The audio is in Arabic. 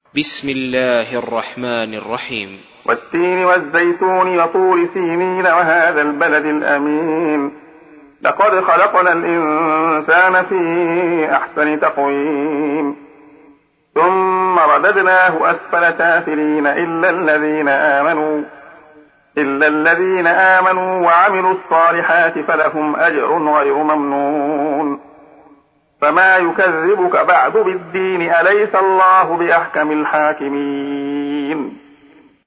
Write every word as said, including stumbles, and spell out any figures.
بسم الله الرحمن الرحيم. والتين والزيتون وطور سينين وهذا البلد الأمين لقد خلقنا الإنسان في أحسن تقويم ثم رددناه أسفل سافلين إلا الذين آمنوا إلا الذين آمنوا وعملوا الصالحات فلهم أجر غير ممنون فما يكذبك بعد بالدين أليس الله بأحكم الحاكمين.